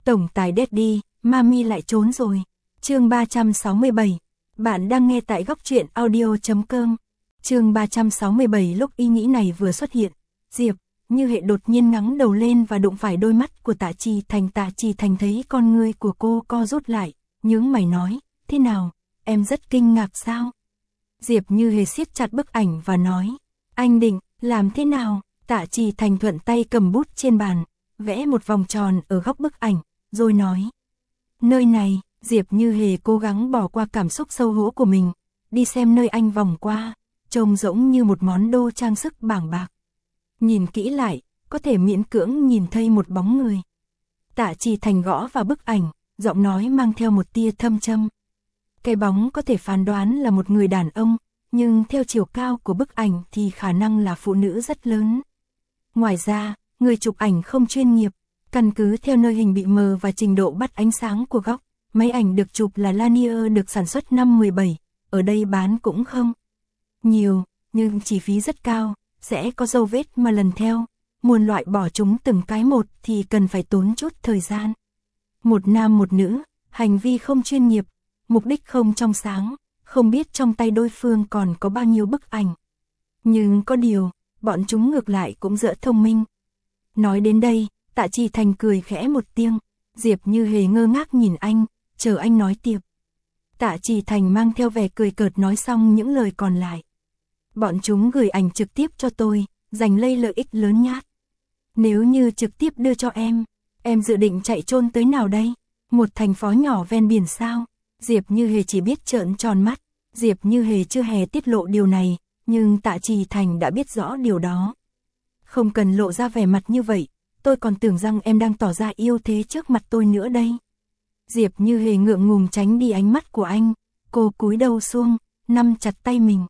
Tổng tài Daddy, Mami lại trốn rồi. Chương 367. Bạn đang nghe tại góc truyện audio.com. Chương 367. Lúc ý nghĩ này vừa xuất hiện, Diệp Như Hệ đột nhiên ngẩng đầu lên và đụng phải đôi mắt của Tạ Trì Thành. Tạ Trì Thành thấy con ngươi của cô co rút lại, nhướng mày nói, thế nào, em rất kinh ngạc sao? Diệp Như Hề siết chặt bức ảnh và nói, anh định làm thế nào? Tạ Trì Thành thuận tay cầm bút trên bàn, vẽ một vòng tròn ở góc bức ảnh, rồi nói, nơi này. Diệp Như Hề cố gắng bỏ qua cảm xúc xấu hổ của mình, đi xem nơi anh vòng qua, trông giống như một món đồ trang sức bảng bạc. Nhìn kỹ lại, có thể miễn cưỡng nhìn thấy một bóng người. Tạ Trì Thành gõ vào bức ảnh, giọng nói mang theo một tia thâm châm. Cái bóng có thể phán đoán là một người đàn ông, nhưng theo chiều cao của bức ảnh thì khả năng là phụ nữ rất lớn. Ngoài ra, người chụp ảnh không chuyên nghiệp, căn cứ theo nơi hình bị mờ và trình độ bắt ánh sáng của góc. Máy ảnh được chụp là Lanier được sản xuất năm 17, ở đây bán cũng không nhiều, nhưng chi phí rất cao, sẽ có dấu vết mà lần theo, muốn loại bỏ chúng từng cái một thì cần phải tốn chút thời gian. Một nam một nữ, hành vi không chuyên nghiệp, mục đích không trong sáng, không biết trong tay đối phương còn có bao nhiêu bức ảnh. Nhưng có điều, bọn chúng ngược lại cũng dở thông minh. Nói đến đây, Tạ Trì Thành cười khẽ một tiếng, Diệp Như Hề ngơ ngác nhìn anh, chờ anh nói tiếp. Tạ Trì Thành mang theo vẻ cười cợt nói xong những lời còn lại. Bọn chúng gửi ảnh trực tiếp cho tôi, giành lấy lợi ích lớn nhát. Nếu như trực tiếp đưa cho em dự định chạy trôn tới nào đây? Một thành phố nhỏ ven biển sao? Diệp Như Hề chỉ biết trợn tròn mắt. Diệp Như Hề chưa hề tiết lộ điều này, nhưng Tạ Trì Thành đã biết rõ điều đó. Không cần lộ ra vẻ mặt như vậy, tôi còn tưởng rằng em đang tỏ ra yêu thế trước mặt tôi nữa đây. Diệp Như Hề ngượng ngùng tránh đi ánh mắt của anh, cô cúi đầu xuống, nắm chặt tay mình.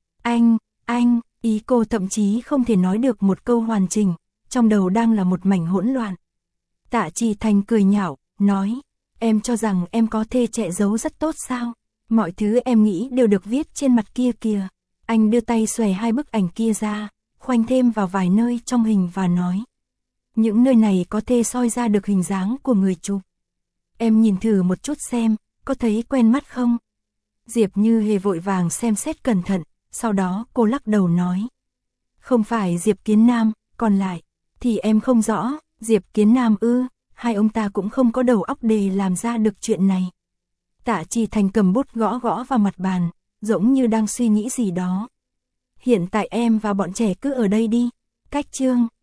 Anh, ý cô thậm chí không thể nói được một câu hoàn chỉnh, trong đầu đang là một mảnh hỗn loạn. Tạ Trì Thành cười nhạo, nói, em cho rằng em có thể che giấu rất tốt sao? Mọi thứ em nghĩ đều được viết trên mặt kia kìa. Anh đưa tay xòe hai bức ảnh kia ra, khoanh thêm vào vài nơi trong hình và nói, những nơi này có thể soi ra được hình dáng của người chụp. Em nhìn thử một chút xem, có thấy quen mắt không? Diệp Như Hề vội vàng xem xét cẩn thận, sau đó cô lắc đầu nói. Không phải Diệp Kiến Nam, còn lại, thì em không rõ, Diệp Kiến Nam ư, hai ông ta cũng không có đầu óc để làm ra được chuyện này. Tạ Trì Thành cầm bút gõ gõ vào mặt bàn, giống như đang suy nghĩ gì đó. Hiện tại em và bọn trẻ cứ ở đây đi, cách chương.